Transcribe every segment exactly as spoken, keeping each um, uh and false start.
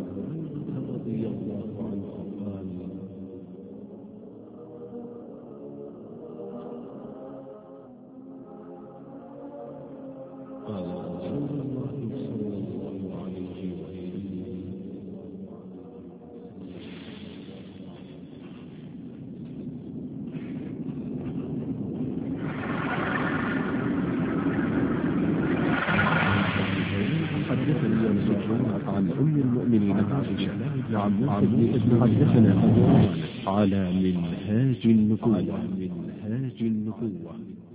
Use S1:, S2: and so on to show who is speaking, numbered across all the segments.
S1: رضي الله عنه قال: قال رسول الله صلى الله عليه وسلم: حدثني عن أم المؤمنين عائشة عن ابن حدثنا على منهاج النبوة منهاج النبوة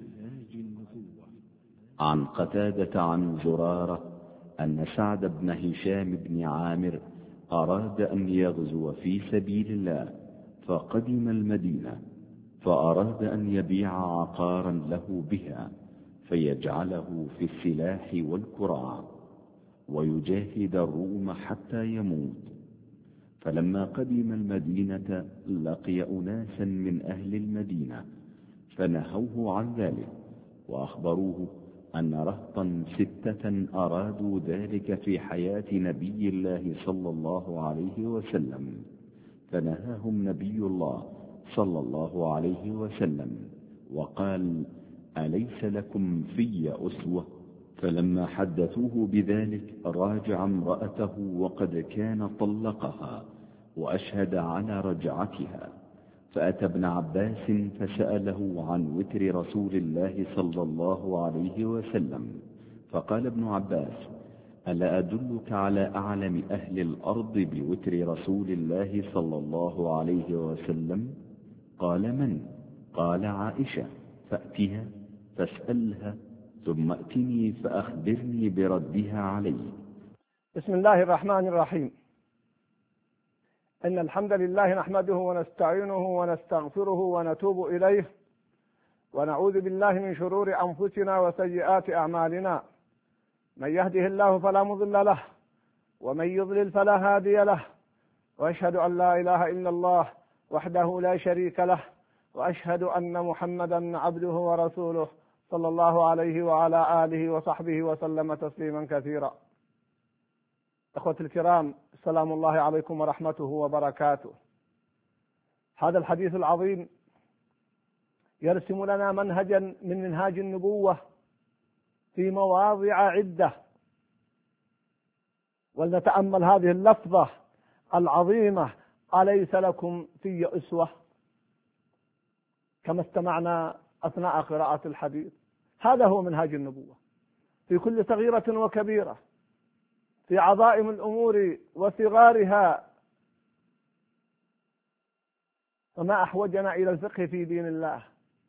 S2: عن قتادة عن زرارة أن سعد بن هشام بن عامر أراد أن يغزو في سبيل الله، فقدم المدينة، فأراد أن يبيع عقارا له بها فيجعله في السلاح والكراع ويجاهد الروم حتى يموت. فلما قدم المدينة لقي أناسا من أهل المدينة فنهوه عن ذلك، وأخبروه أن رهطا ستة أرادوا ذلك في حياة نبي الله صلى الله عليه وسلم، فنهاهم نبي الله صلى الله عليه وسلم وقال: أليس لكم في أسوة؟ فلما حدثوه بذلك راجع امرأته وقد كان طلقها وأشهد على رجعتها، فأتى ابن عباس فسأله عن وتر رسول الله صلى الله عليه وسلم، فقال ابن عباس: ألا أدلك على أعلم أهل الأرض بوتر رسول الله صلى الله عليه وسلم؟ قال: من؟ قال: عائشة، فأتها فاسألها ثم أتني فأخبرني بردها علي.
S3: بسم الله الرحمن الرحيم. إن الحمد لله نحمده ونستعينه ونستغفره ونتوب إليه، ونعوذ بالله من شرور أنفسنا وسيئات أعمالنا. من يهده الله فلا مضل له، ومن يضلل فلا هادي له، وأشهد أن لا إله إلا الله وحده لا شريك له، وأشهد أن محمدا عبده ورسوله صلى الله عليه وعلى آله وصحبه وسلم تسليما كثيرا. أخوة الكرام، السلام الله عليكم ورحمته وبركاته. هذا الحديث العظيم يرسم لنا منهجا من منهاج النبوة في مواضع عدة، ولنتأمل هذه اللفظة العظيمة: أليس لكم في أسوة؟ كما استمعنا أثناء قراءة الحديث، هذا هو منهاج النبوة في كل صغيرة وكبيرة، في عظائم الأمور وصغارها. فما أحوجنا إلى الفقه في دين الله.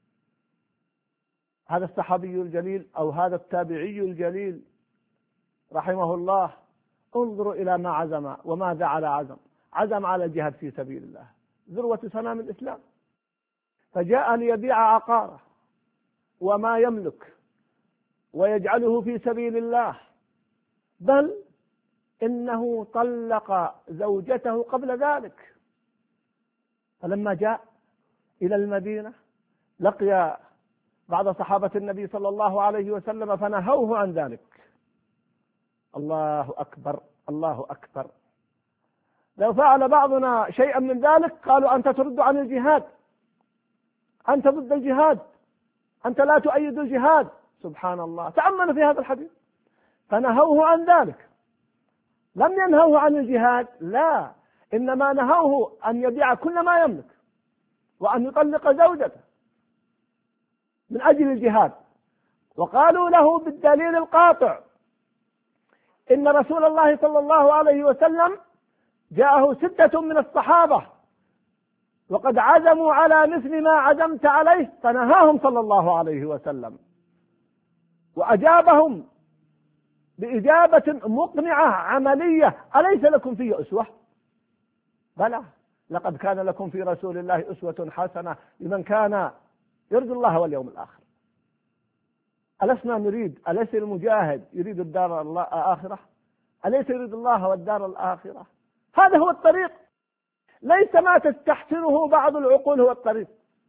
S3: هذا الصحابي الجليل أو هذا التابعي الجليل رحمه الله، انظروا إلى ما عزم وماذا على عزم. عزم على الجهاد في سبيل الله، ذروة سنام الإسلام، فجاء ليبيع عقاره وما يملك ويجعله في سبيل الله، بل إنه طلق زوجته قبل ذلك. فلما جاء إلى المدينة لقي بعض صحابة النبي صلى الله عليه وسلم فنهوه عن ذلك. الله أكبر، الله أكبر. لو فعل بعضنا شيئا من ذلك قالوا: أنت ترد عن الجهاد، أنت ضد الجهاد، أنت لا تؤيد الجهاد. سبحان الله. تأملوا في هذا الحديث، فنهوه عن ذلك. لم ينهوه عن الجهاد، لا، إنما نهوه أن يبيع كل ما يملك وأن يطلق زوجته من أجل الجهاد. وقالوا له بالدليل القاطع إن رسول الله صلى الله عليه وسلم جاءه ستة من الصحابة وقد عزموا على مثل ما عزمت عليه، فنهاهم صلى الله عليه وسلم وأجابهم بإجابة مقنعة عملية: أليس لكم في أسوة؟ بلى، لقد كان لكم في رسول الله أسوة حسنة لمن كان يرجو الله واليوم الآخر. ألسنا نريد؟ أليس المجاهد يريد الدار الآخرة؟ أليس يريد الله والدار الآخرة؟ هذا هو الطريق، ليس ما تستحسنه بعض العقول هو الطريق.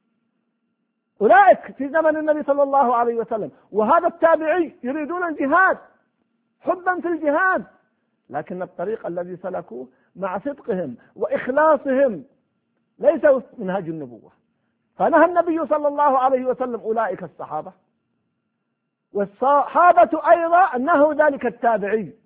S3: أولئك في زمن النبي صلى الله عليه وسلم وهذا التابعي يريدون الجهاد، حبا في الجهاد، لكن الطريق الذي سلكوه مع صدقهم وإخلاصهم ليس وفق منهاج النبوة. فنهى النبي صلى الله عليه وسلم أولئك الصحابة، والصحابة أيضا نهوا ذلك التابعي.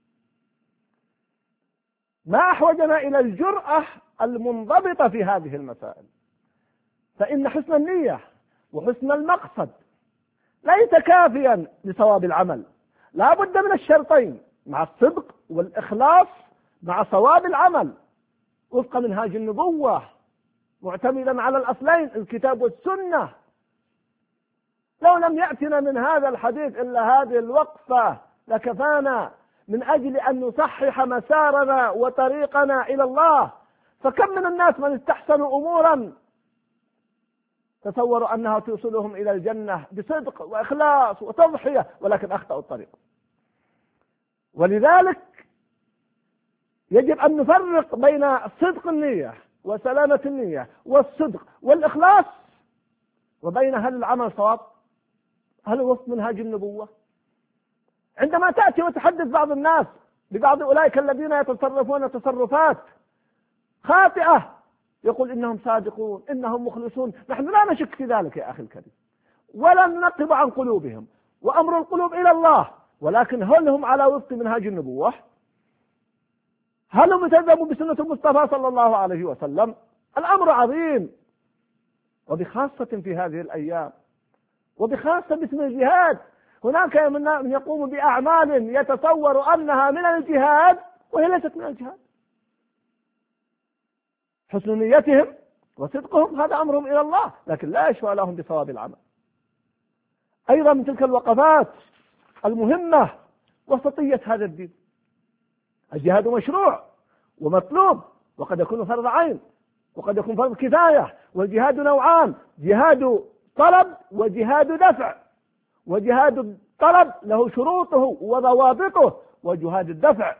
S3: ما أحوجنا إلى الجرأة المنضبطة في هذه المسائل، فإن حسن النية وحسن المقصد ليس كافيا لصواب العمل، لا بد من الشرطين مع الصدق والإخلاص مع صواب العمل وفق منهاج النبوة معتمدا على الأصلين الكتاب والسنة. لو لم يأتنا من هذا الحديث إلا هذه الوقفة لكفانا من أجل أن نصحح مسارنا وطريقنا إلى الله. فكم من الناس من استحسنوا أمورا تصوروا أنها توصلهم إلى الجنة بصدق وإخلاص وتضحية، ولكن أخطأوا الطريق. ولذلك يجب أن نفرق بين صدق النية وسلامة النية والصدق والإخلاص، وبين هل العمل صواب، هل وفق منهاج النبوة. عندما تأتي وتحدث بعض الناس ببعض أولئك الذين يتصرفون تصرفات خاطئة يقول إنهم صادقون إنهم مخلصون، نحن لا نشك في ذلك يا أخي الكريم، ولا ننقب عن قلوبهم، وأمر القلوب إلى الله، ولكن هل هم على وفق منهاج النبوة؟ هل هم التزموا بسنة المصطفى صلى الله عليه وسلم؟ الأمر عظيم، وبخاصة في هذه الأيام، وبخاصة باسم الجهاد. هناك من يقوم بأعمال يتصور أنها من الجهاد وهي ليست من الجهاد. حسن نيتهم وصدقهم هذا أمرهم إلى الله، لكن لا يشفع لهم بصواب العمل. أيضا من تلك الوقفات المهمة وسطية هذا الدين. الجهاد مشروع ومطلوب، وقد يكون فرض عين وقد يكون فرض كفاية. والجهاد نوعان: جهاد طلب وجهاد دفع. وجهاد الطلب له شروطه وضوابطه، وجهاد الدفع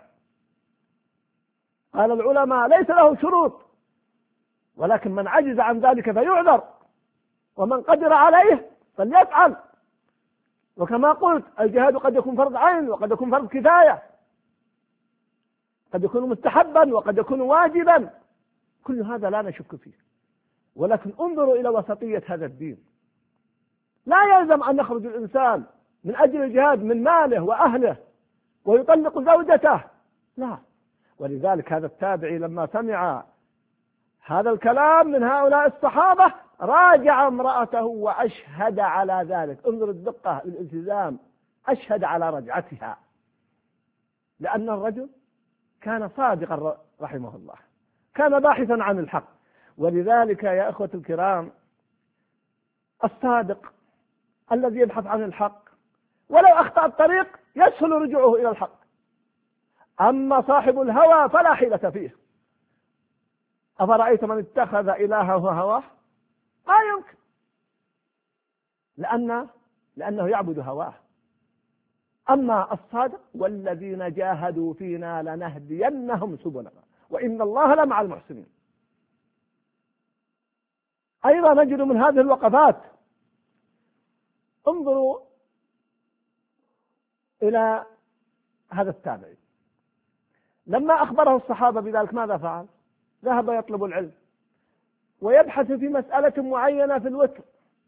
S3: قال العلماء ليس له شروط، ولكن من عجز عن ذلك فيعذر، ومن قدر عليه فليفعل. وكما قلت الجهاد قد يكون فرض عين وقد يكون فرض كفاية، قد يكون مستحبا وقد يكون واجبا، كل هذا لا نشك فيه. ولكن انظروا إلى وسطية هذا الدين. لا يلزم أن يخرج الإنسان من أجل الجهاد من ماله وأهله ويطلق زوجته، لا. ولذلك هذا التابعي لما سمع هذا الكلام من هؤلاء الصحابة راجع امرأته وأشهد على ذلك. انظر الدقة الالتزام، أشهد على رجعتها، لأن الرجل كان صادقا رحمه الله، كان باحثا عن الحق. ولذلك يا أخوة الكرام، الصادق الذي يبحث عن الحق ولو أخطأ الطريق يسهل رجوعه إلى الحق. أما صاحب الهوى فلا حيلة فيه. أفرأيت من اتخذ إلهه هواه؟ لا يمكن، لأن لأنه يعبد هواه. أما الصادق: والذين جاهدوا فينا لنهدينهم سبلنا وإن الله لمع المحسنين. أيضا نجد من هذه الوقفات، انظروا إلى هذا التابعي لما أخبره الصحابة بذلك ماذا فعل؟ ذهب يطلب العلم ويبحث في مسألة معينة في الوتر.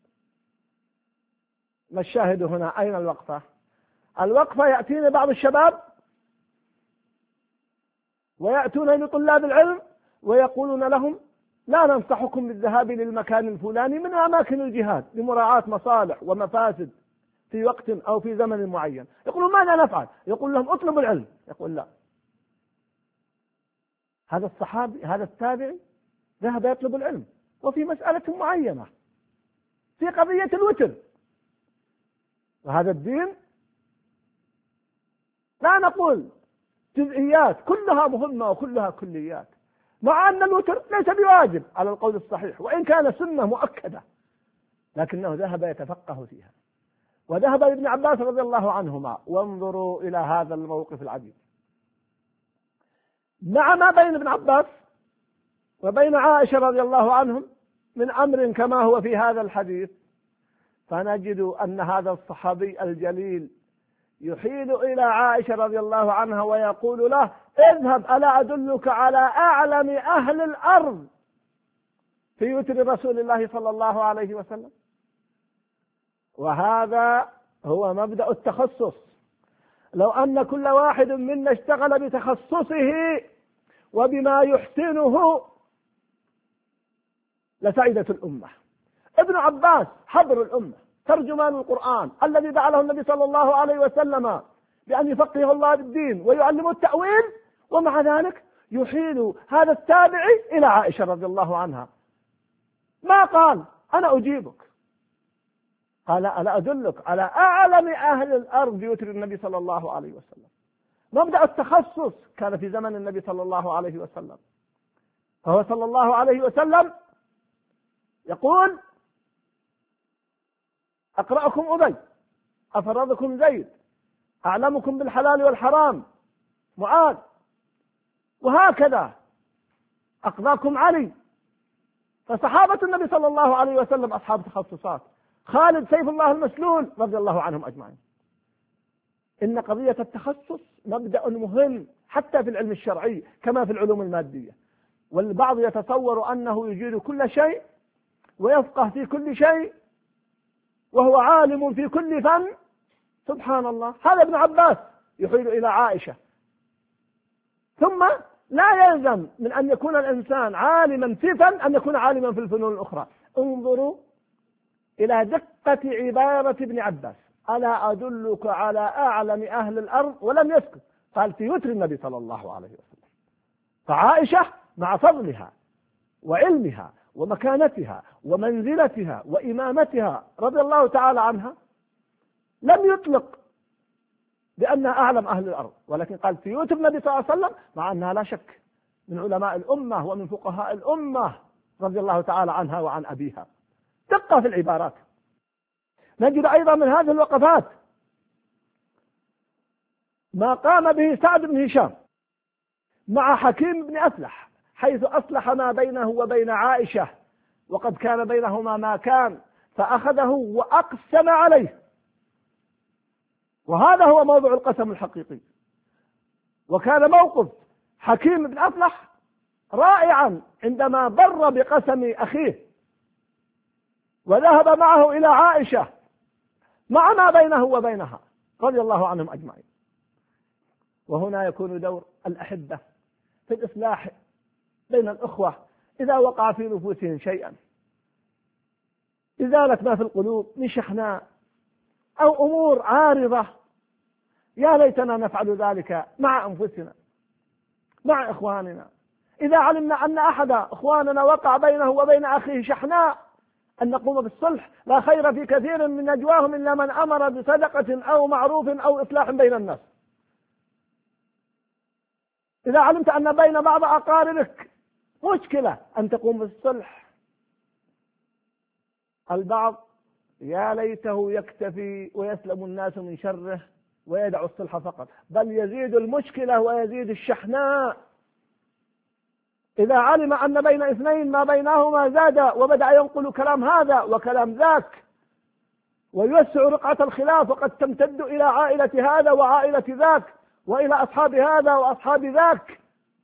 S3: ما الشاهد هنا؟ أين الوقفة؟ الوقفة يأتيني بعض الشباب ويأتون لطلاب العلم ويقولون لهم: لا ننصحكم بالذهاب للمكان الفلاني من أماكن الجهاد لمراعاة مصالح ومفاسد في وقت أو في زمن معين. يقولون: ماذا نفعل؟ يقول لهم: اطلبوا العلم. يقول: لا. هذا الصحابي هذا التابعي ذهب يطلب العلم وفي مسألة معينة في قضية الوتر. وهذا الدين لا نقول جزئيات، كلها مهمة وكلها كليات، مع أن الوتر ليس بواجب على القول الصحيح، وإن كان سنة مؤكدة، لكنه ذهب يتفقه فيها. وذهب ابن عباس رضي الله عنهما، وانظروا إلى هذا الموقف العجيب. مع ما بين ابن عباس وبين عائشة رضي الله عنهم من أمر كما هو في هذا الحديث، فنجد أن هذا الصحابي الجليل يحيل إلى عائشة رضي الله عنها ويقول له اذهب ألا أدلك على أعلم أهل الأرض في وتر رسول الله صلى الله عليه وسلم. وهذا هو مبدأ التخصص. لو أن كل واحد منا اشتغل بتخصصه وبما يحسنه لسعدت الأمة. ابن عباس حبر الأمة، ترجمان القرآن الذي دعا له النبي صلى الله عليه وسلم بأن يفقهه الله بالدين ويعلمه التأويل، ومع ذلك يحيل هذا التابعي إلى عائشة رضي الله عنها. ما قال أنا أجيبك، قال ألا أدلك على أعلم أهل الأرض بيوتر النبي صلى الله عليه وسلم. مبدأ التخصص كان في زمن النبي صلى الله عليه وسلم. فهو صلى الله عليه وسلم يقول أقرأكم أبي، أفرضكم زيد، أعلمكم بالحلال والحرام معاذ، وهكذا أقضاكم علي. فصحابة النبي صلى الله عليه وسلم أصحاب تخصصات. خالد سيف الله المسلول رضي الله عنهم أجمعين. إن قضية التخصص مبدأ مهم حتى في العلم الشرعي كما في العلوم المادية. والبعض يتصور أنه يجيد كل شيء ويفقه في كل شيء وهو عالم في كل فن. سبحان الله، هذا ابن عباس يحيل إلى عائشة. ثم لا يلزم من أن يكون الإنسان عالما في فن أن يكون عالما في الفنون الأخرى. انظروا إلى دقة عبارة ابن عباس، ألا أدلك على أعلم أهل الأرض، ولم يسكت، قال في وتر النبي صلى الله عليه وسلم. فعائشة مع فضلها وعلمها ومكانتها ومنزلتها وإمامتها رضي الله تعالى عنها لم يطلق بأنها أعلم أهل الأرض، ولكن قال في وتر النبي صلى الله عليه وسلم، مع أنها لا شك من علماء الأمة ومن فقهاء الأمة رضي الله تعالى عنها وعن أبيها. دقة في العبارات. نجد أيضا من هذه الوقفات ما قام به سعد بن هشام مع حكيم بن أفلح، حيث أصلح ما بينه وبين عائشة، وقد كان بينهما ما كان، فأخذه وأقسم عليه. وهذا هو موضوع القسم الحقيقي. وكان موقف حكيم بن أفلح رائعا عندما بر بقسم أخيه وذهب معه إلى عائشة مع ما بينه وبينها رضي الله عنهم أجمعين. وهنا يكون دور الأحبة في الإصلاح بين الأخوة إذا وقع في نفوسهم شيئا، إزالة ما في القلوب من شحناء أو أمور عارضة. يا ليتنا نفعل ذلك مع أنفسنا مع إخواننا. إذا علمنا أن أحد إخواننا وقع بينه وبين أخيه شحناء أن نقوم بالصلح. لا خير في كثير من نجواهم إلا من أمر بصدقة أو معروف أو إصلاح بين الناس. إذا علمت أن بين بعض أقاربك مشكلة أن تقوم بالصلح. البعض يا ليته يكتفي ويسلم الناس من شره ويدع الصلح فقط، بل يزيد المشكلة ويزيد الشحناء. إذا علم أن بين اثنين ما بينهما زاد وبدأ ينقل كلام هذا وكلام ذاك ويوسع رقعة الخلاف، وقد تمتد إلى عائلة هذا وعائلة ذاك وإلى أصحاب هذا وأصحاب ذاك.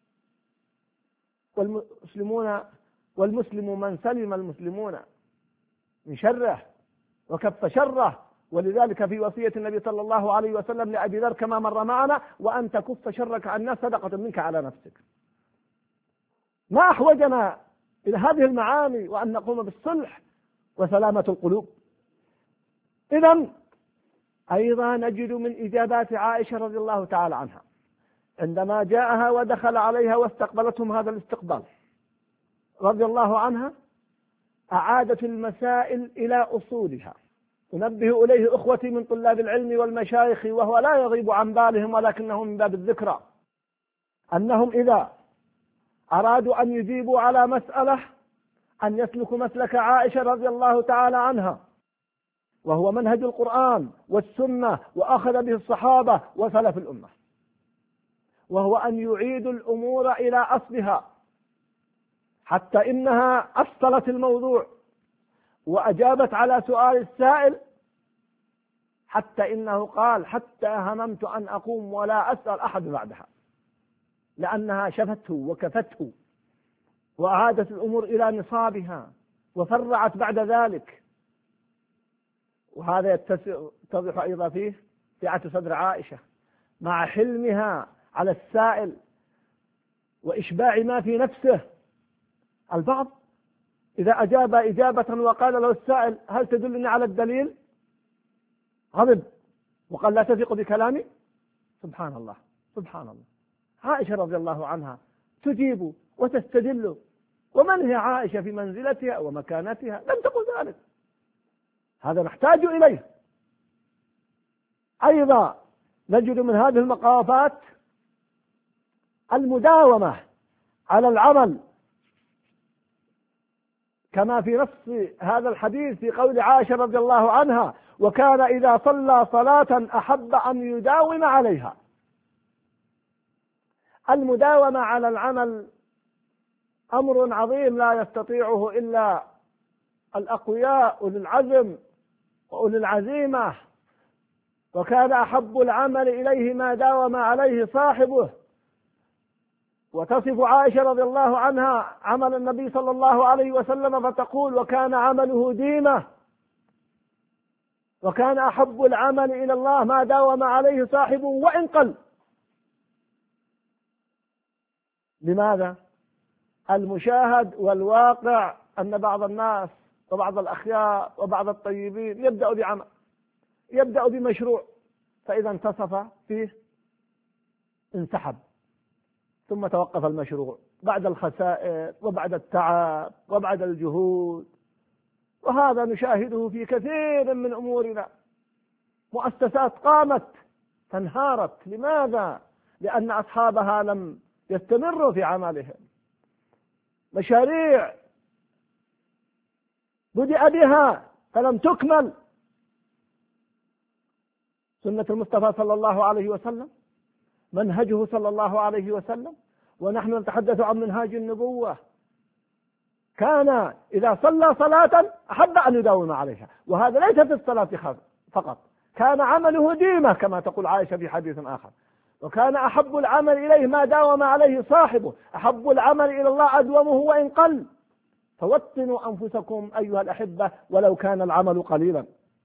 S3: والمسلمون والمسلم من سلم المسلمون من شره وكف شره. ولذلك في وصية النبي صلى الله عليه وسلم لأبي ذر كما مر معنا: وأن تكف شرك عن الناس صدقة منك على نفسك. ما أحوجنا إلى هذه المعاني وأن نقوم بالصلح وسلامة القلوب. إذن أيضا نجد من إجابات عائشة رضي الله تعالى عنها عندما جاءها ودخل عليها واستقبلتهم هذا الاستقبال رضي الله عنها، أعادت المسائل إلى أصولها. أنبه إليه أخوتي من طلاب العلم والمشايخ وهو لا يغيب عن بالهم ولكنه من باب الذكرى، أنهم إذا أرادوا أن يجيبوا على مسألة أن يسلكوا مسلك عائشة رضي الله تعالى عنها، وهو منهج القرآن والسنة وأخذ به الصحابة وسلف الأمة، وهو أن يعيدوا الأمور إلى أصلها، حتى إنها أصلت الموضوع وأجابت على سؤال السائل حتى إنه قال حتى هممت أن أقوم ولا أسأل أحد بعدها، لأنها شفته وكفته وأعادت الأمور إلى نصابها وفرعت بعد ذلك. وهذا يتضح أيضا فيه سعة صدر عائشة مع حلمها على السائل وإشباع ما في نفسه. البعض إذا أجاب إجابة وقال له السائل هل تدلني على الدليل غضب وقال لا تثق بكلامي. سبحان الله سبحان الله. عائشة رضي الله عنها تجيب وتستدل، ومن هي عائشة في منزلتها ومكانتها؟ لم تقل ذلك. هذا نحتاج إليه. أيضا نجد من هذه المقافات المداومة على العمل، كما في نص هذا الحديث في قول عائشة رضي الله عنها وكان إذا صلى صلاة أحب أن يداوم عليها. المداومة على العمل أمر عظيم لا يستطيعه إلا الأقوياء أولي العزم وأولي العزيمة، وكان أحب العمل إليه ما داوم عليه صاحبه. وتصف عائشة رضي الله عنها عمل النبي صلى الله عليه وسلم فتقول وكان عمله ديمة، وكان أحب العمل إلى الله ما داوم عليه صاحبه وإن قل. لماذا؟ المشاهد والواقع أن بعض الناس وبعض الأخيار وبعض الطيبين يبدأ بعمل، يبدأ بمشروع، فإذا انتصف فيه انسحب، ثم توقف المشروع بعد الخسائر وبعد التعب وبعد الجهود. وهذا نشاهده في كثير من أمورنا. مؤسسات قامت فانهارت. لماذا؟ لأن أصحابها لم يستمروا في عملهم. مشاريع بدأ بها فلم تكمل. سنة المصطفى صلى الله عليه وسلم، منهجه صلى الله عليه وسلم، ونحن نتحدث عن منهاج النبوة. كان إذا صلى صلاة أحب أن يداوم عليها، وهذا ليس في الصلاة فقط، كان عمله ديمة كما تقول عائشة في حديث آخر. وكان أحب العمل إليه ما داوم عليه صاحبه، أحب العمل إلى الله أدومه وإن قل. فوطنوا أنفسكم أيها الأحبة ولو كان العمل قليلا.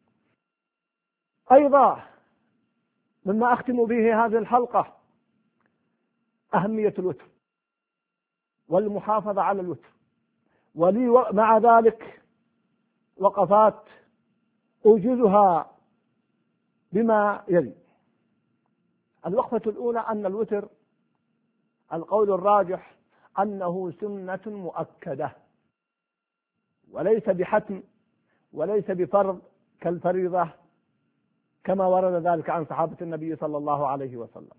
S3: أيضا مما أختم به هذه الحلقة أهمية الوتر والمحافظة على الوتر. ولي مع ذلك وقفات أوجزها بما يلي. الوقفة الأولى أن الوتر القول الراجح أنه سنة مؤكدة، وليس بحتم وليس بفرض كالفريضة كما ورد ذلك عن صحابة النبي صلى الله عليه وسلم.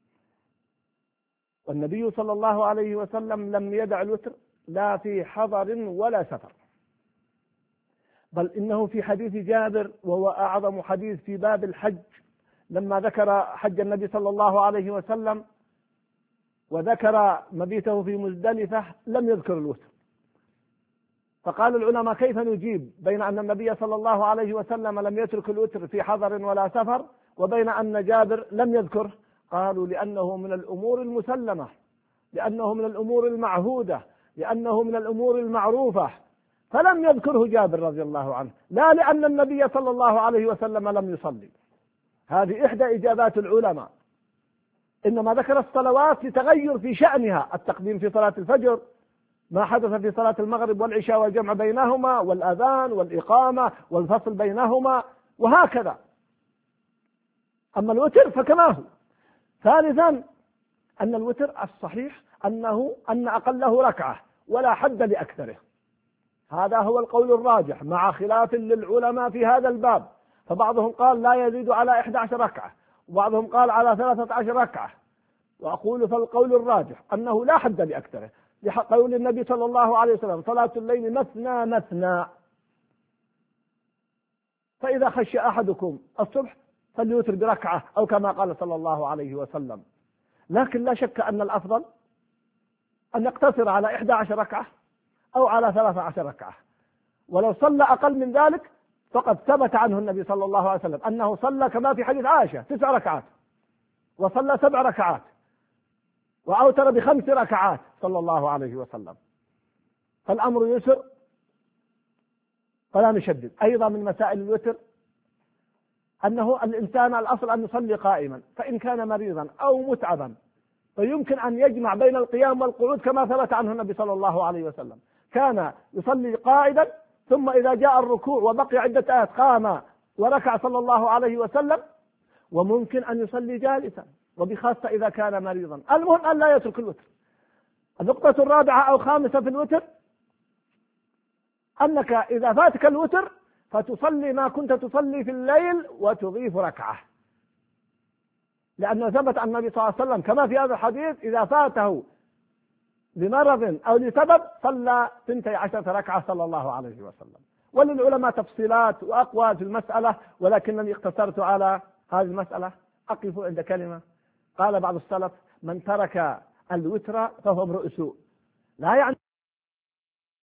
S3: والنبي صلى الله عليه وسلم لم يدع الوتر لا في حضر ولا سفر، بل إنه في حديث جابر وهو أعظم حديث في باب الحج، لما ذكر حج النبي صلى الله عليه وسلم وذكر مبيته في مزدلفة لم يذكر الوتر. فقال العلماء كيف نجيب بين أن النبي صلى الله عليه وسلم لم يترك الوتر في حضر ولا سفر وبين أن جابر لم يذكره؟ قالوا لأنه من الأمور المسلمة، لأنه من الأمور المعهودة، لأنه من الأمور المعروفة، فلم يذكره جابر رضي الله عنه، لا لأن النبي صلى الله عليه وسلم لم يصلي. هذه إحدى إجابات العلماء. إنما ذكر الصلوات لتغير في شأنها، التقديم في صلاة الفجر، ما حدث في صلاة المغرب والعشاء والجمع بينهما والأذان والإقامة والفصل بينهما وهكذا. أما الوتر فكما هو. ثالثا أن الوتر الصحيح أنه أن أقله ركعة ولا حد لأكثره. هذا هو القول الراجح مع خلاف للعلماء في هذا الباب، فبعضهم قال لا يزيد على إحدى عشر ركعة، وبعضهم قال على ثلاثة عشر ركعة. وأقول فالقول الراجح أنه لا حد لأكثره، لقول النبي صلى الله عليه وسلم صلاة الليل مثنى مثنى، فإذا خشي أحدكم الصبح فليوتر بركعة أو كما قال صلى الله عليه وسلم. لكن لا شك أن الأفضل أن يقتصر على إحدى عشر ركعة أو على ثلاثة عشر ركعة، ولو صلى أقل من ذلك فقد ثبت عنه النبي صلى الله عليه وسلم أنه صلى كما في حديث عائشة تسع ركعات، وصلى سبع ركعات، وأوتر بخمس ركعات صلى الله عليه وسلم. فالأمر يسر فلا نشدد. أيضا من مسائل الوتر أنه الإنسان الأصل أن يصلي قائما، فإن كان مريضا أو متعبا فيمكن أن يجمع بين القيام والقعود كما ثبت عنه النبي صلى الله عليه وسلم، كان يصلي قائدا ثم إذا جاء الركوع وبقي عدة آيات قام وركع صلى الله عليه وسلم، وممكن أن يصلي جالسا، وبخاصة إذا كان مريضا. المهم أن لا يترك الوتر. النقطة الرابعة أو خامسة في الوتر أنك إذا فاتك الوتر فتصلي ما كنت تصلي في الليل وتضيف ركعة، لأنه ثبت عن النبي صلى الله عليه وسلم كما في هذا الحديث إذا فاته لمرض أو لسبب صلى ثنتي عشرة ركعة صلى الله عليه وسلم. وللعلماء تفصيلات وأقوال في المسألة، ولكنني اقتصرت على هذه المسألة. أقف عند كلمة قال بعض السلف: من ترك الوتر فهو امرؤ سوء، لا يعني